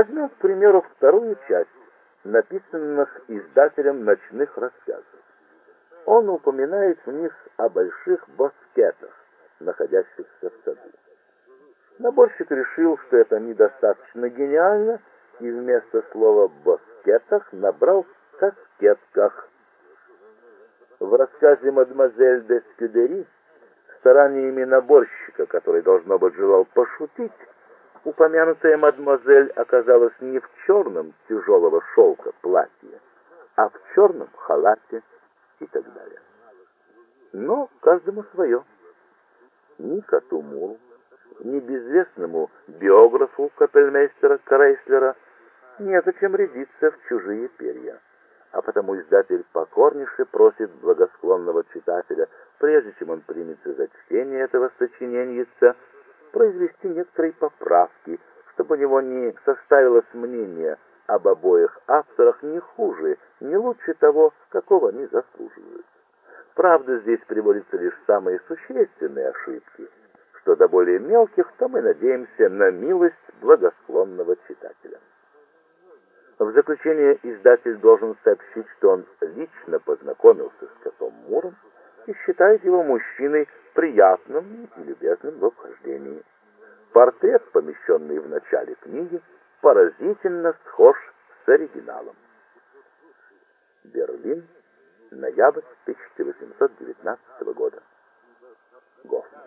Возьмем, к примеру, вторую часть написанных издателем «Ночных рассказов». Он упоминает в них о больших боскетах, находящихся в саду. Наборщик решил, что это недостаточно гениально, и вместо слова «боскетах» набрал «каскетках». В рассказе «Мадемуазель де Скюдери» стараниями наборщика, который, должно быть, желал пошутить, упомянутая мадемуазель оказалась не в черном тяжелого шелка платье, а в черном халате и так далее. Но каждому свое. Ни коту Муру, ни безвестному биографу капельмейстера Крейслера незачем рядиться в чужие перья. А потому издатель покорнейше просит благосклонного читателя, прежде чем он примется за чтение этого сочиненьица, произвести некоторые поправки, чтобы у него не составилось мнение об обоих авторах ни хуже, ни лучше того, какого они заслуживают. Правда, здесь приводятся лишь самые существенные ошибки. Что до более мелких, то мы надеемся на милость благосклонного читателя. В заключение издатель должен сообщить, что он лично познакомился с котом Муром и считает его мужчиной приятным и любезным в обхождении. Портрет, помещенный в начале книги, поразительно схож с оригиналом. Берлин, ноябрь 1819 года. Гофман.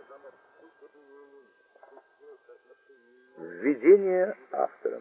Введение автором.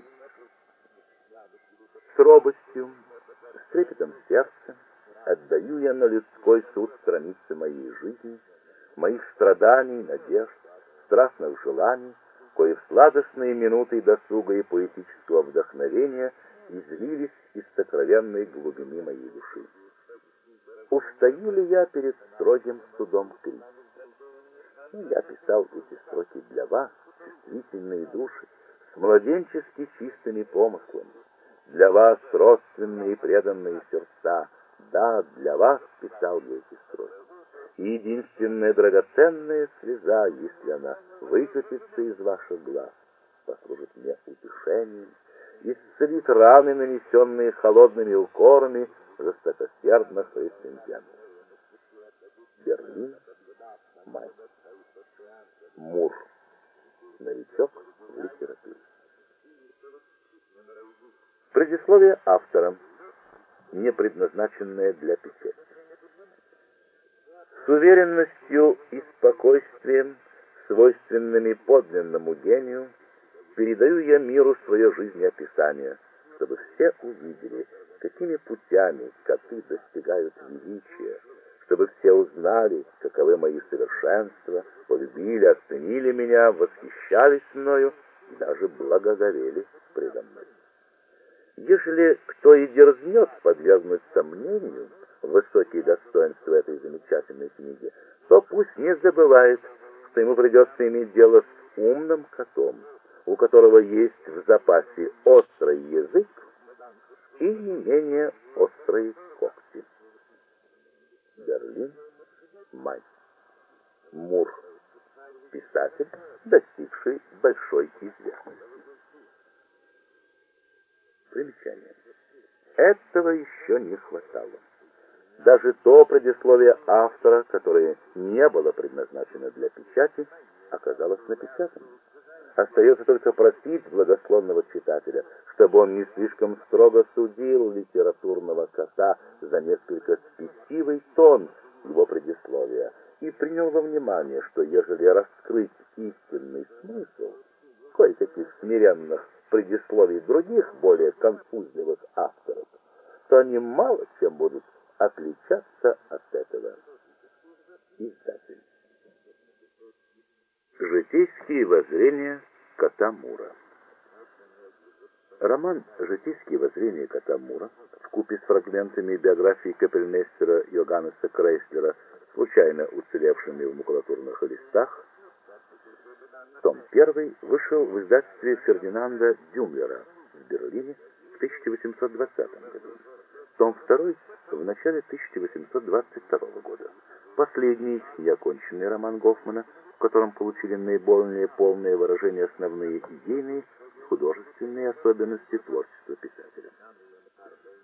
С робостью, с трепетом сердца отдаю я на людской суд страницы моей жизни, моих страданий, надежд, страстных желаний, кои в сладостные минуты досуга и поэтического вдохновения излились из сокровенной глубины моей души. Устаю ли я перед строгим судом Криста? Я писал эти строки для вас, чувствительные души, с младенчески чистыми помыслами. Для вас, родственные и преданные сердца, да, для вас писал я эти строки. И единственная драгоценная слеза, если она выкатится из ваших глаз, послужит мне утешением, исцелит раны, нанесенные холодными укорами жестокосердных рецензентов. Берлин, май. Мур. Новичок в литературе. Предисловие автора, не предназначенное для печати. С уверенностью и спокойствием, свойственными подлинному гению, передаю я миру свое жизнеописание, чтобы все увидели, какими путями коты достигают величия, чтобы все узнали, каковы мои совершенства, полюбили, оценили меня, восхищались мною и даже благоговели предо мной. Ежели кто и дерзнет подвергнуть сомнению высокие достоинства этой замечательной книги, то пусть не забывает, что ему придется иметь дело с умным котом, у которого есть в запасе острый язык и не менее острые когти. Берлин, май. Мур. Писатель, достигший большой известности. Примечание. Этого еще не хватало. Даже то предисловие автора, которое не было предназначено для печати, оказалось напечатанным. Остается только просить благосклонного читателя, чтобы он не слишком строго судил литературного кота за несколько спесивый тон его предисловия и принял во внимание, что ежели раскрыть истинный смысл кое-каких смиренных предисловий других, более конфузливых авторов, то они мало чем будут отличаться от этого. Издатель. Житейские воззрения кота Мура. Роман «Житейские воззрения кота Мура» вкупе с фрагментами биографии капельмейстера Йоганнеса Крейслера, случайно уцелевшими в макулатурных листах, том 1 вышел в издательстве Фердинанда Дюмлера в Берлине в 1820 году. Том 2 в начале 1822 года. Последний неоконченный роман Гофмана, в котором получили наиболее полное выражение основные идейные, художественные особенности творчества.